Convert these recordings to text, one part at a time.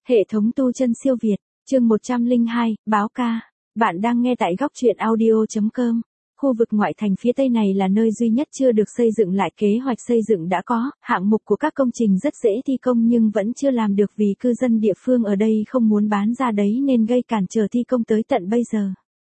Hệ thống tu chân siêu Việt, chương 102, báo ca. Bạn đang nghe tại góc truyện audio.com. Khu vực ngoại thành phía Tây này là nơi duy nhất chưa được xây dựng lại, kế hoạch xây dựng đã có, hạng mục của các công trình rất dễ thi công nhưng vẫn chưa làm được vì cư dân địa phương ở đây không muốn bán ra đấy nên gây cản trở thi công tới tận bây giờ.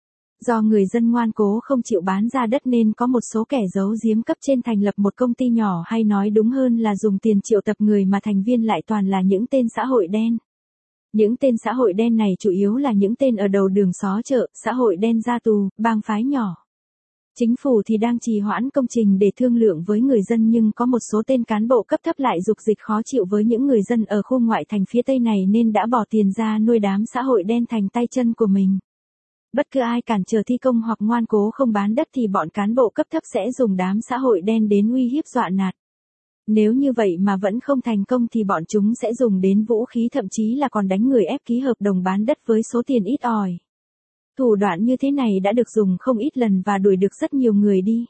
Do người dân ngoan cố không chịu bán ra đất nên có một số kẻ giấu giếm cấp trên thành lập một công ty nhỏ, hay nói đúng hơn là dùng tiền triệu tập người mà thành viên lại toàn là những tên xã hội đen. Những tên xã hội đen này chủ yếu là những tên ở đầu đường xó chợ, xã hội đen ra tù, bang phái nhỏ. Chính phủ thì đang trì hoãn công trình để thương lượng với người dân, nhưng có một số tên cán bộ cấp thấp lại dục dịch khó chịu với những người dân ở khu ngoại thành phía Tây này nên đã bỏ tiền ra nuôi đám xã hội đen thành tay chân của mình. Bất cứ ai cản trở thi công hoặc ngoan cố không bán đất thì bọn cán bộ cấp thấp sẽ dùng đám xã hội đen đến uy hiếp dọa nạt. Nếu như vậy mà vẫn không thành công thì bọn chúng sẽ dùng đến vũ khí, thậm chí là còn đánh người ép ký hợp đồng bán đất với số tiền ít ỏi. Thủ đoạn như thế này đã được dùng không ít lần và đuổi được rất nhiều người đi.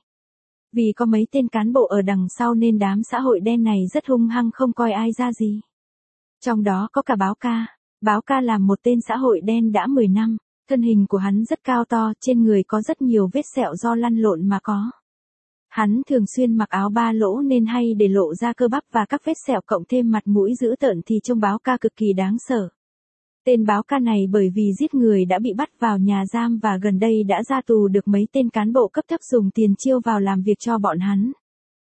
Vì có mấy tên cán bộ ở đằng sau nên đám xã hội đen này rất hung hăng, không coi ai ra gì. Trong đó có cả báo ca. Báo ca là một tên xã hội đen đã 10 năm. Thân hình của hắn rất cao to, trên người có rất nhiều vết sẹo do lăn lộn mà có. Hắn thường xuyên mặc áo ba lỗ nên hay để lộ ra cơ bắp và các vết sẹo, cộng thêm mặt mũi dữ tợn thì trông báo ca cực kỳ đáng sợ. Tên báo ca này bởi vì giết người đã bị bắt vào nhà giam và gần đây đã ra tù được mấy tên cán bộ cấp thấp dùng tiền chiêu vào làm việc cho bọn hắn.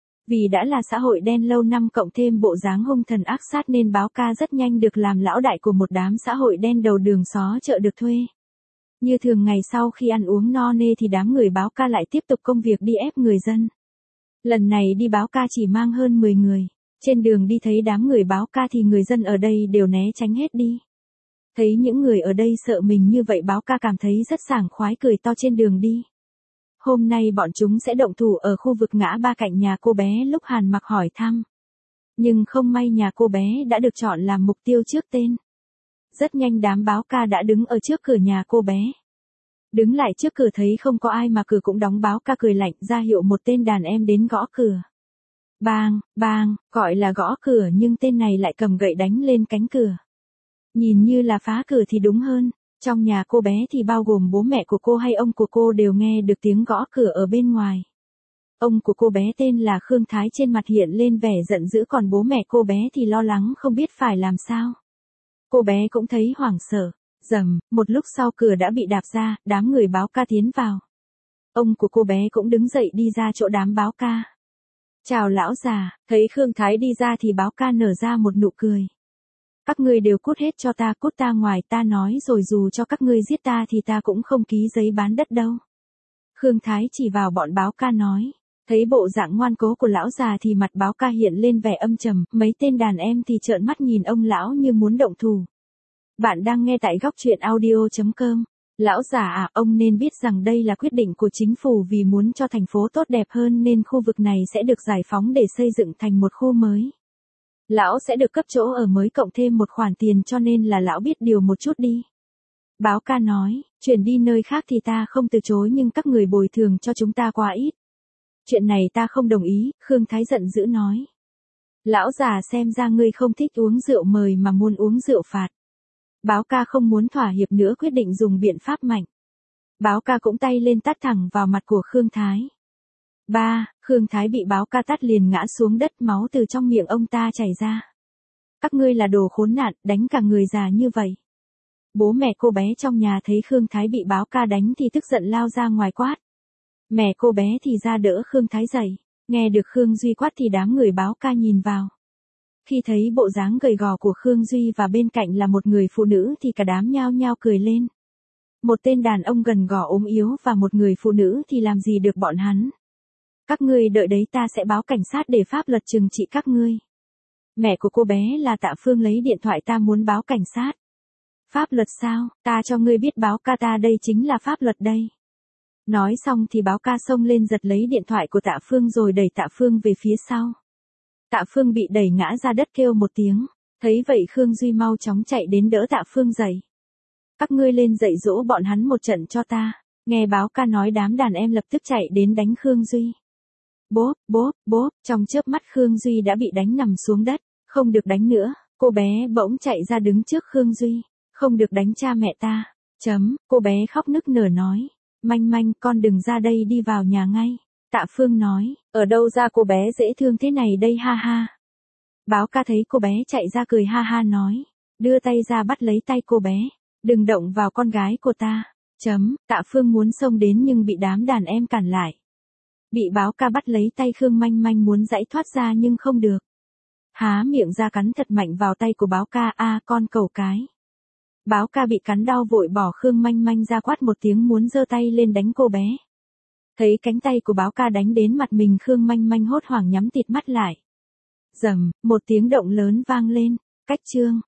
Vì đã là xã hội đen lâu năm cộng thêm bộ dáng hung thần ác sát nên báo ca rất nhanh được làm lão đại của một đám xã hội đen đầu đường xó chợ được thuê. Như thường ngày sau khi ăn uống no nê thì đám người báo ca lại tiếp tục công việc đi ép người dân. Lần này đi báo ca chỉ mang hơn 10 người. Trên đường đi thấy đám người báo ca thì người dân ở đây đều né tránh hết đi. Thấy những người ở đây sợ mình như vậy, báo ca cảm thấy rất sảng khoái, cười to trên đường đi. Hôm nay bọn chúng sẽ động thủ ở khu vực ngã ba cạnh nhà cô bé lúc Hàn Mặc hỏi thăm. Nhưng không may nhà cô bé đã được chọn làm mục tiêu trước tên. Rất nhanh đám báo ca đã đứng ở trước cửa nhà cô bé. Đứng lại trước cửa thấy không có ai mà cửa cũng đóng, báo ca cười lạnh ra hiệu một tên đàn em đến gõ cửa. Bang, bang, gọi là gõ cửa nhưng tên này lại cầm gậy đánh lên cánh cửa. Nhìn như là phá cửa thì đúng hơn, trong nhà cô bé thì bao gồm bố mẹ của cô hay ông của cô đều nghe được tiếng gõ cửa ở bên ngoài. Ông của cô bé tên là Khương Thái, trên mặt hiện lên vẻ giận dữ, còn bố mẹ cô bé thì lo lắng không biết phải làm sao. Cô bé cũng thấy hoảng sợ. Rầm, một lúc sau cửa đã bị đạp ra, đám người báo ca tiến vào. Ông của cô bé cũng đứng dậy đi ra chỗ đám báo ca. Chào lão già, thấy Khương Thái đi ra thì báo ca nở ra một nụ cười. Các ngươi đều cút hết cho ta, cút ta ngoài, ta nói rồi dù cho các ngươi giết ta thì ta cũng không ký giấy bán đất đâu. Khương Thái chỉ vào bọn báo ca nói. Thấy bộ dạng ngoan cố của lão già thì mặt báo ca hiện lên vẻ âm trầm, mấy tên đàn em thì trợn mắt nhìn ông lão như muốn động thủ. Bạn đang nghe tại góc truyện audio.com. Lão già à, ông nên biết rằng đây là quyết định của chính phủ, vì muốn cho thành phố tốt đẹp hơn nên khu vực này sẽ được giải phóng để xây dựng thành một khu mới. Lão sẽ được cấp chỗ ở mới cộng thêm một khoản tiền, cho nên là lão biết điều một chút đi. Báo ca nói, chuyển đi nơi khác thì ta không từ chối nhưng các người bồi thường cho chúng ta quá ít. Chuyện này ta không đồng ý, Khương Thái giận dữ nói. Lão già, xem ra ngươi không thích uống rượu mời mà muốn uống rượu phạt. Báo ca không muốn thỏa hiệp nữa, quyết định dùng biện pháp mạnh. Báo ca cũng tay lên tát thẳng vào mặt của Khương Thái. Khương Thái bị báo ca tát liền ngã xuống đất, máu từ trong miệng ông ta chảy ra. Các ngươi là đồ khốn nạn, đánh cả người già như vậy. Bố mẹ cô bé trong nhà thấy Khương Thái bị báo ca đánh thì tức giận lao ra ngoài quát. Mẹ cô bé thì ra đỡ Khương Thái dậy. Nghe được Khương Duy quát thì đám người báo ca nhìn vào. Khi thấy bộ dáng gầy gò của Khương Duy và bên cạnh là một người phụ nữ thì cả đám nhao nhao cười lên. Một tên đàn ông gầy gò ốm yếu và một người phụ nữ thì làm gì được bọn hắn. Các ngươi đợi đấy, ta sẽ báo cảnh sát để pháp luật trừng trị các ngươi. Mẹ của cô bé là Tạ Phương lấy điện thoại, ta muốn báo cảnh sát. Pháp luật sao, ta cho ngươi biết báo ca, ta đây chính là pháp luật đây. Nói xong thì báo ca xông lên giật lấy điện thoại của Tạ Phương rồi đẩy Tạ Phương về phía sau. Tạ Phương bị đẩy ngã ra đất kêu một tiếng. Thấy vậy Khương Duy mau chóng chạy đến đỡ Tạ Phương dậy. Các ngươi lên dạy dỗ bọn hắn một trận cho ta. Nghe báo ca nói đám đàn em lập tức chạy đến đánh Khương Duy. Bốp, bốp, bốp, trong chớp mắt Khương Duy đã bị đánh nằm xuống đất, không được đánh nữa. Cô bé bỗng chạy ra đứng trước Khương Duy. Không được đánh cha mẹ ta. Cô bé khóc nức nở nói. Manh Manh, con đừng ra đây, đi vào nhà ngay. Tạ Phương nói, ở đâu ra cô bé dễ thương thế này đây, ha ha. Báo ca thấy cô bé chạy ra cười ha ha nói. Đưa tay ra bắt lấy tay cô bé. Đừng động vào con gái của ta. Tạ Phương muốn xông đến nhưng bị đám đàn em cản lại. Bị báo ca bắt lấy tay Khương Manh Manh muốn giãy thoát ra nhưng không được. Há miệng ra cắn thật mạnh vào tay của báo ca, con cẩu cái. Báo ca bị cắn đau vội bỏ Khương Manh Manh ra, quát một tiếng muốn giơ tay lên đánh cô bé. Thấy cánh tay của báo ca đánh đến mặt mình, Khương Manh Manh hốt hoảng nhắm tịt mắt lại. Rầm, một tiếng động lớn vang lên. Cách chương